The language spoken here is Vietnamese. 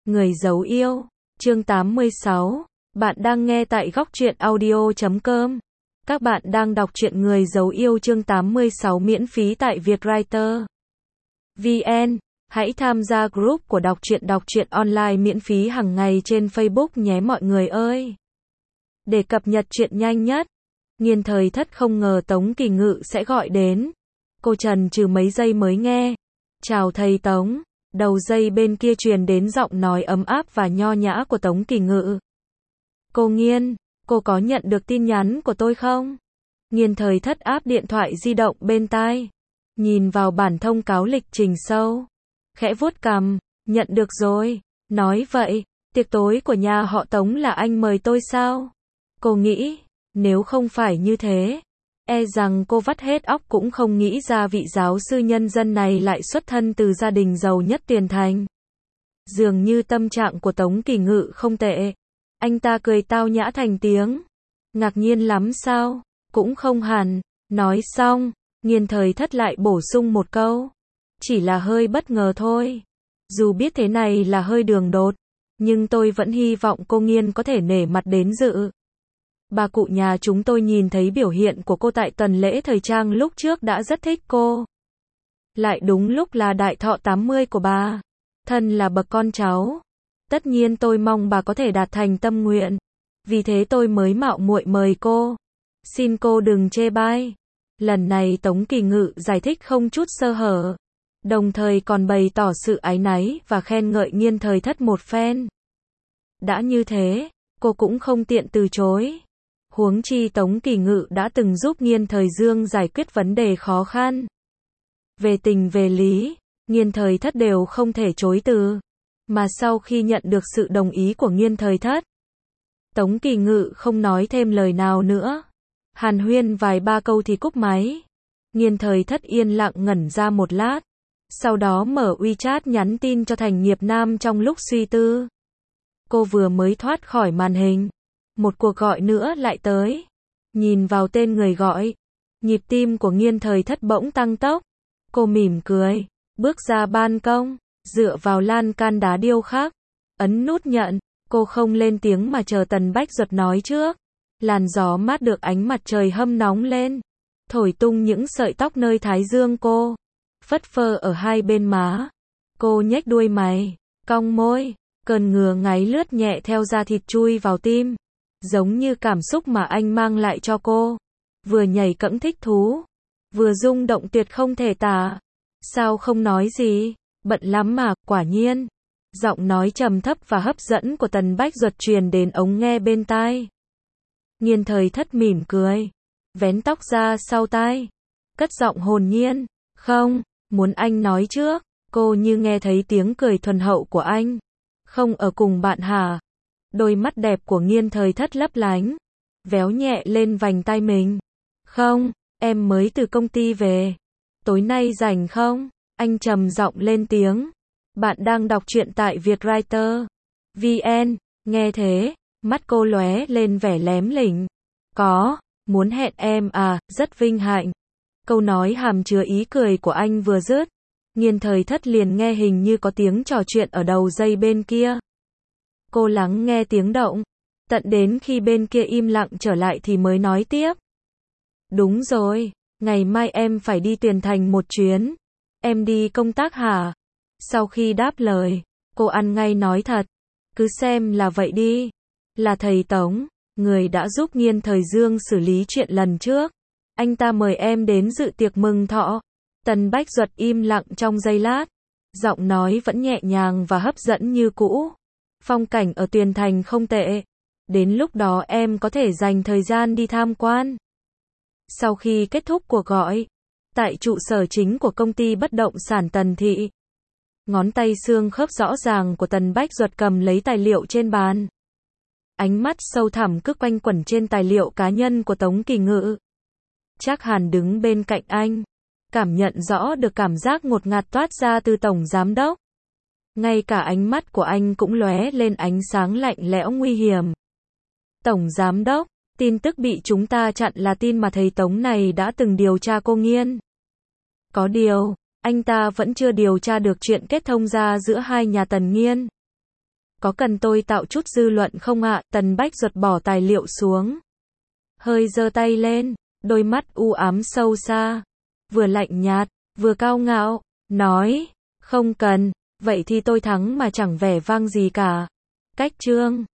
Người giấu yêu, chương 86. Bạn đang nghe tại góc truyện audio.com. Các bạn đang đọc truyện Người giấu yêu chương 86 miễn phí tại Vietwriter VN. Hãy tham gia group của đọc truyện online miễn phí hàng ngày trên Facebook nhé mọi người ơi. Để cập nhật chuyện nhanh nhất, Nghiên Thời Thất không ngờ Tống Kỳ Ngự sẽ gọi đến. Cô chần chừ mấy giây mới nghe. Chào thầy Tống. Đầu dây bên kia truyền đến giọng nói ấm áp và nho nhã của Tống Kỳ Ngự. Cô Nghiên, cô có nhận được tin nhắn của tôi không? Nghiên Thời Thất áp điện thoại di động bên tai. Nhìn vào bản thông cáo lịch trình sâu. Khẽ vuốt cằm, nhận được rồi. Nói vậy, tiệc tối của nhà họ Tống là anh mời tôi sao? Cô nghĩ, nếu không phải như thế, e rằng cô vắt hết óc cũng không nghĩ ra vị giáo sư nhân dân này lại xuất thân từ gia đình giàu nhất Tiền Thành. Dường như tâm trạng của Tống Kỳ Ngự không tệ. Anh ta cười tao nhã thành tiếng. Ngạc nhiên lắm sao? Cũng không hẳn. Nói xong, Nghiên Thời Thất lại bổ sung một câu. Chỉ là hơi bất ngờ thôi. Dù biết thế này là hơi đường đột, nhưng tôi vẫn hy vọng cô Nghiên có thể nể mặt đến dự. Bà cụ nhà chúng tôi nhìn thấy biểu hiện của cô tại tuần lễ thời trang lúc trước đã rất thích cô. Lại đúng lúc là đại thọ 80 của bà. Thân là bậc con cháu. Tất nhiên tôi mong bà có thể đạt thành tâm nguyện. Vì thế tôi mới mạo muội mời cô. Xin cô đừng chê bai. Lần này Tống Kỳ Ngự giải thích không chút sơ hở. Đồng thời còn bày tỏ sự áy náy và khen ngợi Nghiên Thời Thất một phen. Đã như thế, cô cũng không tiện từ chối. Huống chi Tống Kỳ Ngự đã từng giúp Nghiên Thời Dương giải quyết vấn đề khó khăn. Về tình về lý, Nghiên Thời Thất đều không thể chối từ. Mà sau khi nhận được sự đồng ý của Nghiên Thời Thất, Tống Kỳ Ngự không nói thêm lời nào nữa. Hàn huyên vài ba câu thì cúp máy. Nghiên Thời Thất yên lặng ngẩn ra một lát. Sau đó mở WeChat nhắn tin cho Thành Nghiệp Nam trong lúc suy tư. Cô vừa mới thoát khỏi màn hình. Một cuộc gọi nữa lại tới. Nhìn vào tên người gọi, nhịp tim của Nghiên Thời Thất bỗng tăng tốc. Cô mỉm cười, bước ra ban công, dựa vào lan can đá điêu khắc, ấn nút nhận. Cô không lên tiếng mà chờ Tần Bách Duật nói trước. Làn gió mát được ánh mặt trời hâm nóng lên, thổi tung những sợi tóc nơi thái dương cô, phất phơ ở hai bên má. Cô nhếch đuôi mày, cong môi, cơn ngứa ngáy lướt nhẹ theo da thịt chui vào tim. Giống như cảm xúc mà anh mang lại cho cô. Vừa nhảy cẫng thích thú, vừa rung động tuyệt không thể tả. Sao không nói gì? Bận lắm mà, quả nhiên. Giọng nói trầm thấp và hấp dẫn của Tần Bách Duật truyền đến ống nghe bên tai. Nghiên Thời Thất mỉm cười, vén tóc ra sau tai, cất giọng hồn nhiên. Không, muốn anh nói trước. Cô như nghe thấy tiếng cười thuần hậu của anh. Không ở cùng bạn hả? Đôi mắt đẹp của Nghiên Thời Thất lấp lánh, véo nhẹ lên vành tai mình. Không, em mới từ công ty về. Tối nay rảnh không? Anh trầm giọng lên tiếng. Bạn đang đọc truyện tại Vietwriter VN. Nghe thế, mắt cô lóe lên vẻ lém lỉnh. Có, muốn hẹn em à, rất vinh hạnh. Câu nói hàm chứa ý cười của anh vừa dứt, Nghiên Thời Thất liền nghe hình như có tiếng trò chuyện ở đầu dây bên kia. Cô lắng nghe tiếng động, tận đến khi bên kia im lặng trở lại thì mới nói tiếp. Đúng rồi, ngày mai em phải đi Tiền Thành một chuyến. Em đi công tác hả? Sau khi đáp lời, cô ăn ngay nói thật. Cứ xem là vậy đi. Là thầy Tống, người đã giúp Nghiên Thời Dương xử lý chuyện lần trước. Anh ta mời em đến dự tiệc mừng thọ. Tần Bách Duật im lặng trong giây lát. Giọng nói vẫn nhẹ nhàng và hấp dẫn như cũ. Phong cảnh ở Tiền Thành không tệ. Đến lúc đó em có thể dành thời gian đi tham quan. Sau khi kết thúc cuộc gọi, tại trụ sở chính của công ty bất động sản Tần Thị, ngón tay xương khớp rõ ràng của Tần Bách Duật cầm lấy tài liệu trên bàn. Ánh mắt sâu thẳm cứ quanh quẩn trên tài liệu cá nhân của Tống Kỳ Ngự. Trác Hàn đứng bên cạnh anh, cảm nhận rõ được cảm giác ngột ngạt toát ra từ Tổng Giám Đốc. Ngay cả ánh mắt của anh cũng lóe lên ánh sáng lạnh lẽo nguy hiểm. Tổng Giám Đốc, tin tức bị chúng ta chặn là tin mà thầy Tống này đã từng điều tra cô Nghiên. Có điều, anh ta vẫn chưa điều tra được chuyện kết thông gia giữa hai nhà Tần Nghiên. Có cần tôi tạo chút dư luận không ạ? Tần Bách Duật bỏ tài liệu xuống. Hơi giơ tay lên, đôi mắt u ám sâu xa. Vừa lạnh nhạt, vừa cao ngạo, nói, không cần, vậy thì tôi thắng mà chẳng vẻ vang gì cả. Cách chương